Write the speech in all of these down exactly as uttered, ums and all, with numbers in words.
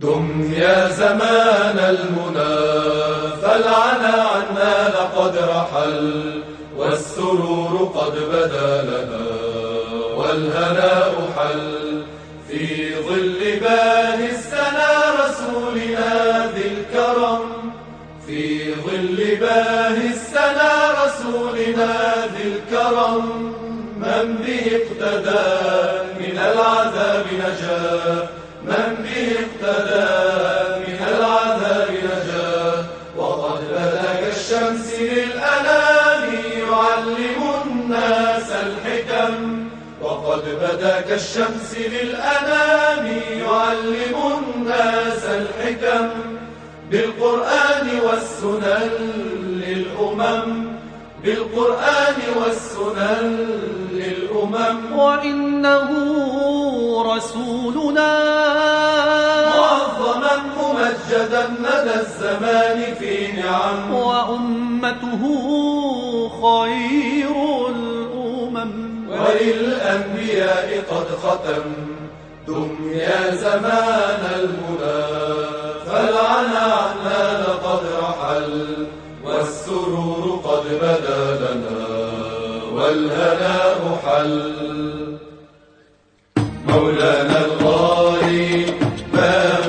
دم يا زمان المنى فالعنا عنا لقد رحل، والسرور قد بدا لنا والهناء حل. في ظل باهي السنا رسولنا ذي الكرم، في ظل باهي السنا رسولنا ذي الكرم. من به اقتدى من العذاب نجا، من به اقتدى من العذاب نجا. وقد بدا كالشمس للأنام يعلم الناس الحكم، وقد بدا كالشمس للأنام يعلم الناس الحكم. بالقرآن والسنن للأمم، بالقرآن والسنن للأمم. وإنه رسولنا معظما ممجدا مدى الزمان في نعم، وأمته خير الأمم. وللأنبياء قد ختم. دم يا زمان المنى فالعنا عنا لقد رحل، والسرور قد بدا لنا والهناء حل. مولانا الغالي باب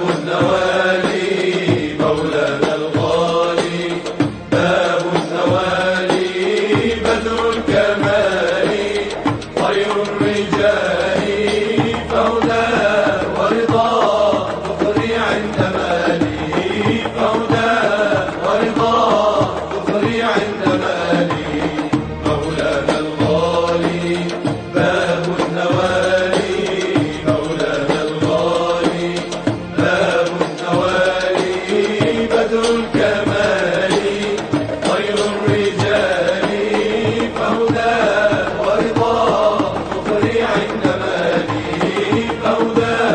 النوالي، مولانا الغالي باب النوالي. بدر الكمال خير الرجال، فهدى ورضا تخري عند مالي، فهدى ورضا تخري عند مالي. مولانا الغالي باب النوالي، مولانا الغالي باب النوالي. بدر الكمال خير الرجال، فهدى ورضا تخري عند مالي، فهدى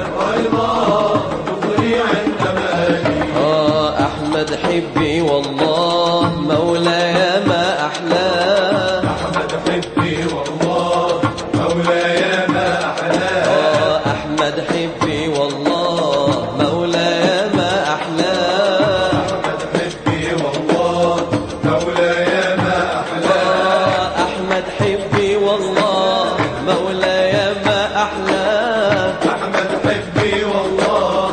ورضا تخري عند مالي. آه أحمد حبي والله مولاي ما أحلاه، أحمد حبي والله مولاي ما أحلاه. آه أحمد حبي والله مولاي ما أحلاه، أحمد حبي والله مولاي ما أحلاه. آه أحمد حبي والله مولاي ما أحلاه، أحمد حبي والله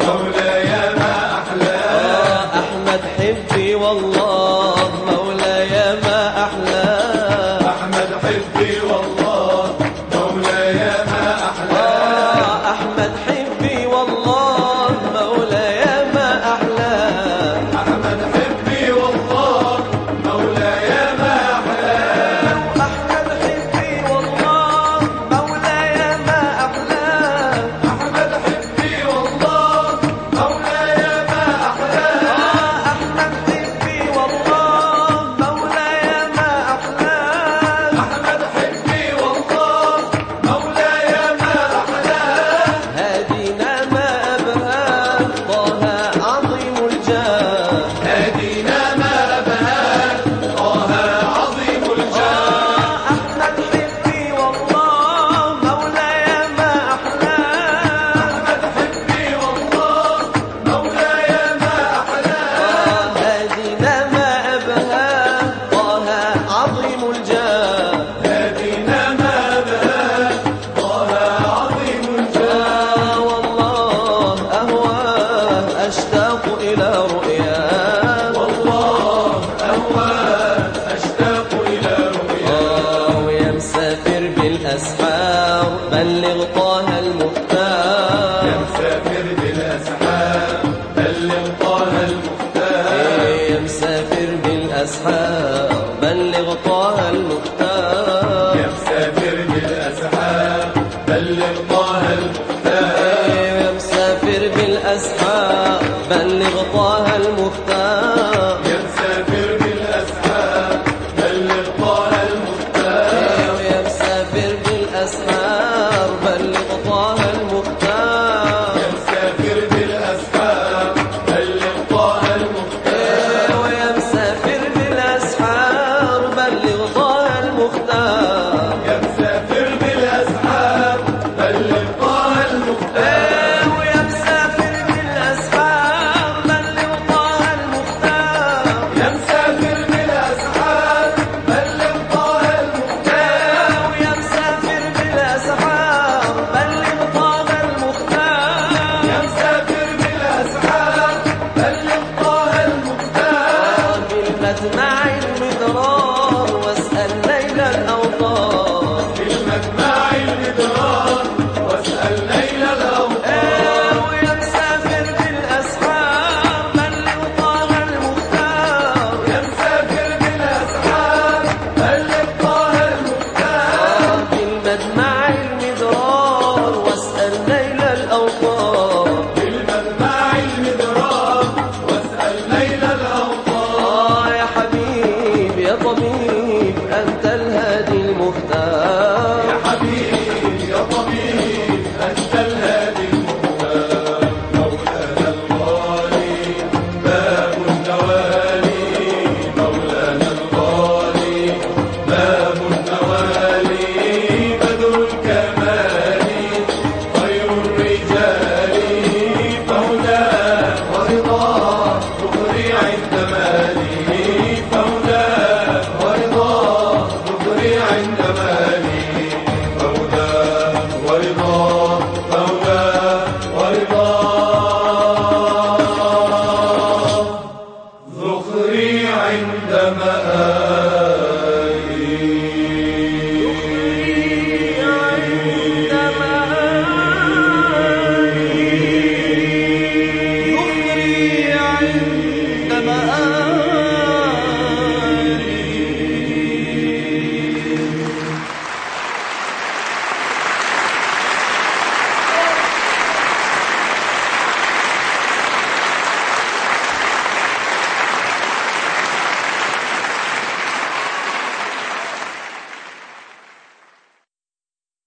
مولاي ما أحلاه. آه أحمد حبي والله مولاي ما أحلاه، أحمد حبي والله مولاي ما أحلاه. آه أحمد حبي والله مولاي ما أحلاه. أحمد حبي والله مولاي ما أحلاه. أحمد حبي والله مولاي ما أحلاه، أحمد حبي والله مولاي ما أحلاه. أحمد حبي والله مولاي ما أحلاه. أحمد حبي والله مولاي ما أحلاه. هادينا ما أبهاه طه عظيم الجاه، هدينا ما أبهاه طه عظيم الجاه. أحمد حبي والله مولاي ما أحلاه. أحمد حبي والله مولاي ما أحلاه. هادينا ما أبهاه طه عظيم الجاه، هدينا ما أبهاه طه عظيم الجاه. آه والله أهواه أشتاق إلى رؤياه، والله أهواه أشتاق إلى رؤياه. آه ويا مسافر بالأسحار بلغ طه المختار، يا مسافر بالأسحار بلغ طه المختار. يا مسافر بالأسحار بلغ طه المختار، يا مسافر بالأسحار بلغ طه المختار. يا مسافر بالأسحار بلغ طه المختار.